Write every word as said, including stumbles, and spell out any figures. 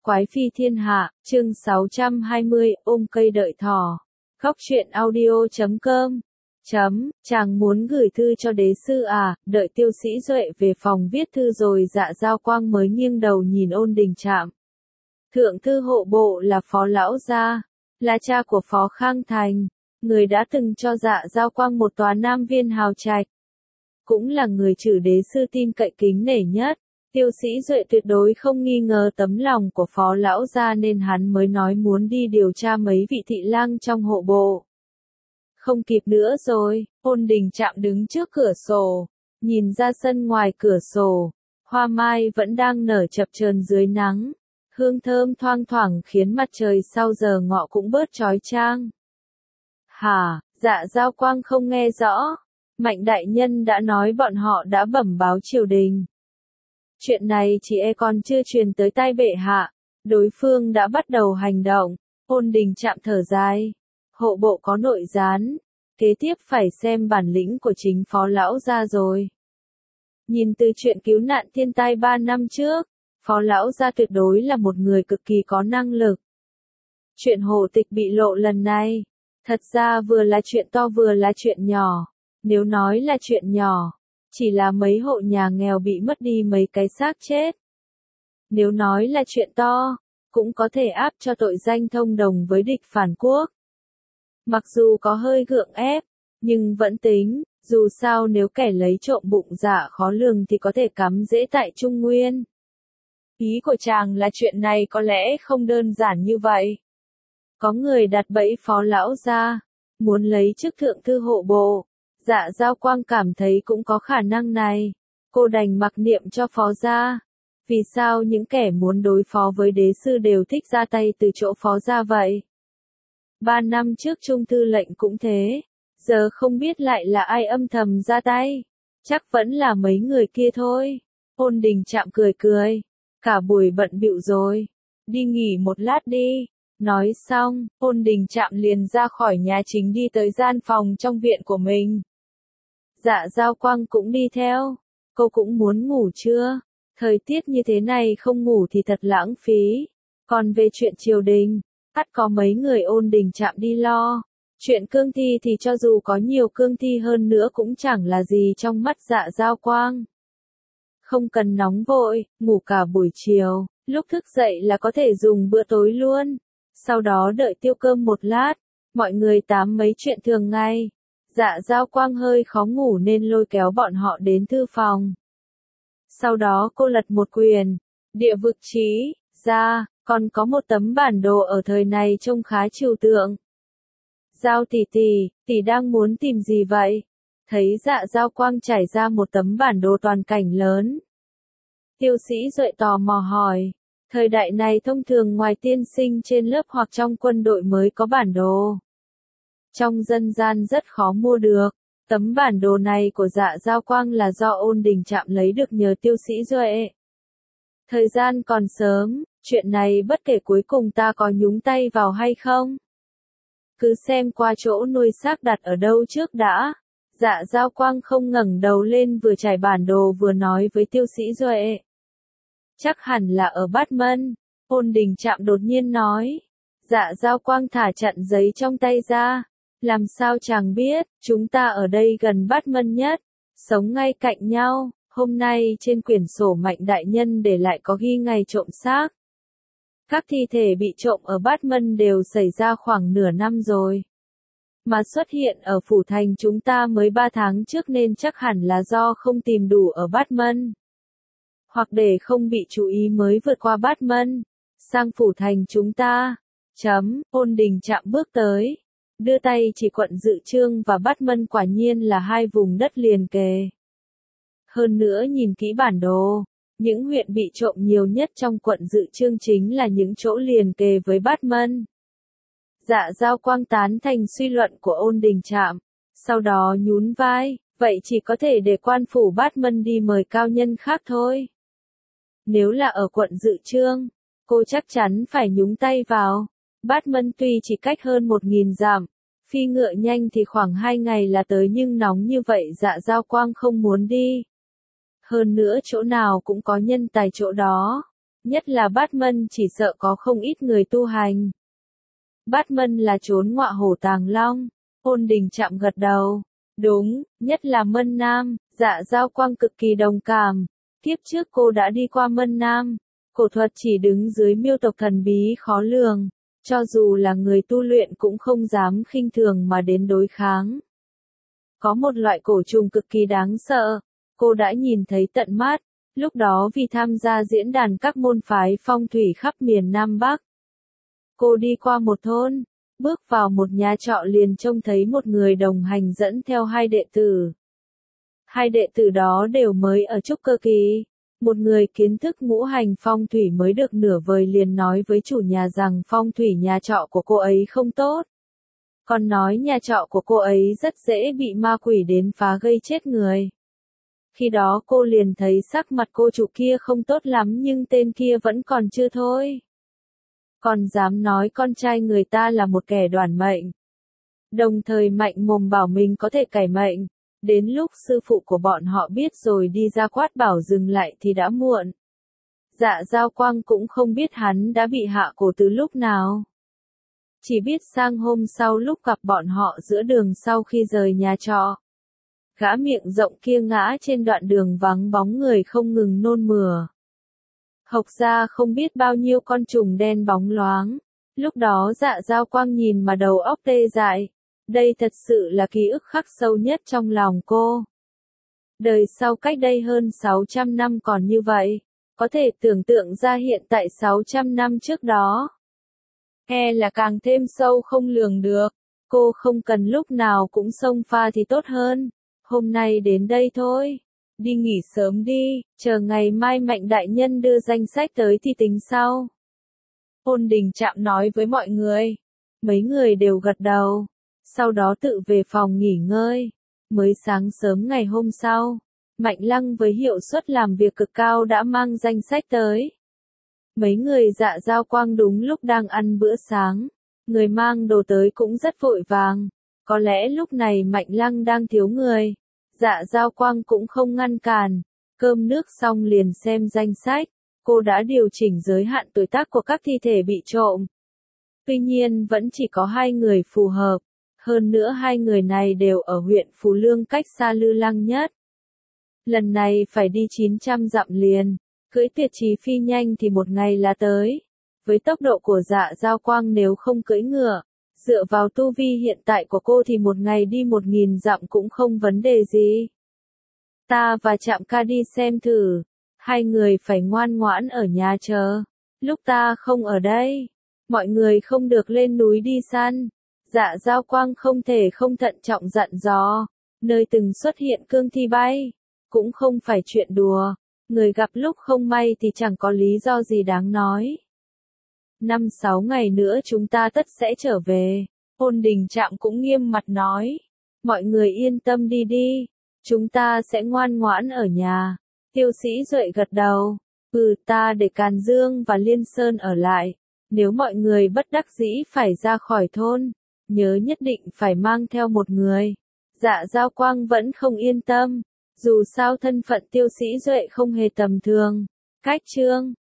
Quái phi thiên hạ, chương sáu trăm hai mươi, ôm cây đợi thỏ. Góc truyện audio chấm com. Chấm, chàng muốn gửi thư cho đế sư à, đợi Tiêu Sĩ Duệ về phòng viết thư rồi Dạ Giao Quang mới nghiêng đầu nhìn Ôn Đình Trạm. Thượng thư hộ bộ là Phó Lão Gia, là cha của Phó Khang Thành, người đã từng cho Dạ Giao Quang một tòa nam viên hào trạch. Cũng là người trừ đế sư tin cậy kính nể nhất. Tiêu Sĩ Duệ tuyệt đối không nghi ngờ tấm lòng của Phó Lão Gia nên hắn mới nói muốn đi điều tra mấy vị thị lang trong hộ bộ. Không kịp nữa rồi, Ôn Đình Trạm đứng trước cửa sổ, nhìn ra sân ngoài cửa sổ, hoa mai vẫn đang nở chập chờn dưới nắng, hương thơm thoang thoảng khiến mặt trời sau giờ ngọ cũng bớt chói chang. Hả, Dạ Giao Quang không nghe rõ, Mạnh đại nhân đã nói bọn họ đã bẩm báo triều đình. Chuyện này chỉ e còn chưa truyền tới tai bệ hạ, đối phương đã bắt đầu hành động. Ôn Đình Trạm thở dài, hộ bộ có nội gián, kế tiếp phải xem bản lĩnh của chính Phó Lão Gia rồi. Nhìn từ chuyện cứu nạn thiên tai ba năm trước, Phó Lão Gia tuyệt đối là một người cực kỳ có năng lực. Chuyện hộ tịch bị lộ lần này, thật ra vừa là chuyện to vừa là chuyện nhỏ. Nếu nói là chuyện nhỏ, chỉ là mấy hộ nhà nghèo bị mất đi mấy cái xác chết. Nếu nói là chuyện to, cũng có thể áp cho tội danh thông đồng với địch phản quốc. Mặc dù có hơi gượng ép, nhưng vẫn tính, dù sao nếu kẻ lấy trộm bụng dạ khó lường thì có thể cắm rễ tại Trung Nguyên. Ý của chàng là chuyện này có lẽ không đơn giản như vậy. Có người đặt bẫy Phó Lão Gia, muốn lấy chức thượng thư hộ bộ. Dạ Giao Quang cảm thấy cũng có khả năng này. Cô đành mặc niệm cho Phó Gia. Vì sao những kẻ muốn đối phó với đế sư đều thích ra tay từ chỗ Phó Gia vậy? Ba năm trước Trung thư lệnh cũng thế. Giờ không biết lại là ai âm thầm ra tay. Chắc vẫn là mấy người kia thôi. Ôn Đình Trạm cười cười. Cả buổi bận bịu rồi. Đi nghỉ một lát đi. Nói xong, Ôn Đình Trạm liền ra khỏi nhà chính đi tới gian phòng trong viện của mình. Dạ Giao Quang cũng đi theo. Cô cũng muốn ngủ chưa? Thời tiết như thế này không ngủ thì thật lãng phí. Còn về chuyện triều đình, ắt có mấy người Ôn Đình Trạm đi lo. Chuyện cương thi thì cho dù có nhiều cương thi hơn nữa cũng chẳng là gì trong mắt Dạ Giao Quang. Không cần nóng vội, ngủ cả buổi chiều, lúc thức dậy là có thể dùng bữa tối luôn. Sau đó đợi tiêu cơm một lát, mọi người tám mấy chuyện thường ngày. Dạ Giao Quang hơi khó ngủ nên lôi kéo bọn họ đến thư phòng. Sau đó cô lật một quyển, địa vực chí, ra, còn có một tấm bản đồ ở thời này trông khá trừu tượng. Giao tỷ tỷ, tỷ đang muốn tìm gì vậy? Thấy Dạ Giao Quang trải ra một tấm bản đồ toàn cảnh lớn. Tiêu Sĩ Duệ tò mò hỏi, thời đại này thông thường ngoài tiên sinh trên lớp hoặc trong quân đội mới có bản đồ. Trong dân gian rất khó mua được. Tấm bản đồ này của Dạ Giao Quang là do Ôn Đình Trạm lấy được nhờ Tiêu Sĩ Duệ. Thời gian còn sớm, chuyện này bất kể cuối cùng ta có nhúng tay vào hay không. Cứ xem qua chỗ nuôi xác đặt ở đâu trước đã. Dạ Giao Quang không ngẩng đầu lên vừa trải bản đồ vừa nói với Tiêu Sĩ Duệ. Chắc hẳn là ở Bát Mân. Ôn Đình Trạm đột nhiên nói. Dạ Giao Quang thả chặn giấy trong tay ra. Làm sao chàng biết, chúng ta ở đây gần Bát Mân nhất, sống ngay cạnh nhau. Hôm nay trên quyển sổ Mạnh đại nhân để lại có ghi ngày trộm xác. Các thi thể bị trộm ở Bát Mân đều xảy ra khoảng nửa năm rồi. Mà xuất hiện ở phủ thành chúng ta mới ba tháng trước nên chắc hẳn là do không tìm đủ ở Bát Mân. Hoặc để không bị chú ý mới vượt qua Bát Mân, sang phủ thành chúng ta. Chấm, Ôn Đình Trạm bước tới. Đưa tay chỉ quận Dự Chương và Bát Mân quả nhiên là hai vùng đất liền kề. Hơn nữa nhìn kỹ bản đồ, những huyện bị trộm nhiều nhất trong quận Dự Chương chính là những chỗ liền kề với Bát Mân. Dạ Giao Quang tán thành suy luận của Ôn Đình Trạm, sau đó nhún vai, vậy chỉ có thể để quan phủ Bát Mân đi mời cao nhân khác thôi. Nếu là ở quận Dự Chương, cô chắc chắn phải nhúng tay vào. Bát Mân tuy chỉ cách hơn một nghìn dặm, phi ngựa nhanh thì khoảng hai ngày là tới nhưng nóng như vậy Dạ Giao Quang không muốn đi. Hơn nữa chỗ nào cũng có nhân tài chỗ đó. nhất là Bát Mân chỉ sợ có không ít người tu hành. Bát Mân là trốn ngọa hổ tàng long, Ôn Đình Trạm gật đầu. Đúng, nhất là Mân Nam, Dạ Giao Quang cực kỳ đồng cảm. Kiếp trước cô đã đi qua Mân Nam, cổ thuật chỉ đứng dưới miêu tộc thần bí khó lường, cho dù là người tu luyện cũng không dám khinh thường mà đến đối kháng. Có một loại cổ trùng cực kỳ đáng sợ, cô đã nhìn thấy tận mắt, lúc đó vì tham gia diễn đàn các môn phái phong thủy khắp miền Nam Bắc. Cô đi qua một thôn, bước vào một nhà trọ liền trông thấy một người đồng hành dẫn theo hai đệ tử. Hai đệ tử đó đều mới ở trúc cơ kỳ. Một người kiến thức ngũ hành phong thủy mới được nửa vời liền nói với chủ nhà rằng phong thủy nhà trọ của cô ấy không tốt. Còn nói nhà trọ của cô ấy rất dễ bị ma quỷ đến phá gây chết người. Khi đó cô liền thấy sắc mặt cô chủ kia không tốt lắm nhưng tên kia vẫn còn chưa thôi. Còn dám nói con trai người ta là một kẻ đoản mệnh. Đồng thời mạnh mồm bảo mình có thể cải mệnh. Đến lúc sư phụ của bọn họ biết rồi đi ra quát bảo dừng lại thì đã muộn. Dạ Giao Quang cũng không biết hắn đã bị hạ cổ từ lúc nào. Chỉ biết sang hôm sau lúc gặp bọn họ giữa đường sau khi rời nhà trọ. Gã miệng rộng kia ngã trên đoạn đường vắng bóng người không ngừng nôn mửa. Hộc ra không biết bao nhiêu con trùng đen bóng loáng. Lúc đó Dạ Giao Quang nhìn mà đầu óc tê dại. Đây thật sự là ký ức khắc sâu nhất trong lòng cô. Đời sau cách đây hơn sáu trăm năm còn như vậy. Có thể tưởng tượng ra hiện tại sáu trăm năm trước đó. E là càng thêm sâu không lường được. Cô không cần lúc nào cũng xông pha thì tốt hơn. Hôm nay đến đây thôi. Đi nghỉ sớm đi, chờ ngày mai Mạnh đại nhân đưa danh sách tới thì tính sau. Ôn Đình Trạm nói với mọi người. Mấy người đều gật đầu. Sau đó tự về phòng nghỉ ngơi. Mới sáng sớm ngày hôm sau, Mạnh Lăng với hiệu suất làm việc cực cao đã mang danh sách tới. Mấy người Dạ Giao Quang đúng lúc đang ăn bữa sáng. Người mang đồ tới cũng rất vội vàng. Có lẽ lúc này Mạnh Lăng đang thiếu người. Dạ Giao Quang cũng không ngăn cản. Cơm nước xong liền xem danh sách. Cô đã điều chỉnh giới hạn tuổi tác của các thi thể bị trộm. Tuy nhiên vẫn chỉ có hai người phù hợp. Hơn nữa hai người này đều ở huyện Phú Lương cách xa Lư Lăng nhất. Lần này phải đi chín trăm dặm liền. Cưỡi Tuyệt Trì phi nhanh thì một ngày là tới. Với tốc độ của Dạ Giao Quang nếu không cưỡi ngựa, dựa vào tu vi hiện tại của cô thì một ngày đi một nghìn dặm cũng không vấn đề gì. Ta và Trạm ca đi xem thử. Hai người phải ngoan ngoãn ở nhà chờ. Lúc ta không ở đây, mọi người không được lên núi đi săn. Dạ Giao Quang không thể không thận trọng dặn dò. Nơi từng xuất hiện cương thi bay. Cũng không phải chuyện đùa. Người gặp lúc không may thì chẳng có lý do gì đáng nói. Năm sáu ngày nữa chúng ta tất sẽ trở về. Ôn Đình Trạm cũng nghiêm mặt nói. Mọi người yên tâm đi đi. Chúng ta sẽ ngoan ngoãn ở nhà. Tiêu Sĩ Duệ gật đầu. Ừ, ta để Càn Dương và Liên Sơn ở lại. Nếu mọi người bất đắc dĩ phải ra khỏi thôn, nhớ nhất định phải mang theo một người. Dạ Giao Quang vẫn không yên tâm. Dù sao thân phận Tiêu Sĩ Duệ không hề tầm thường. Cách chương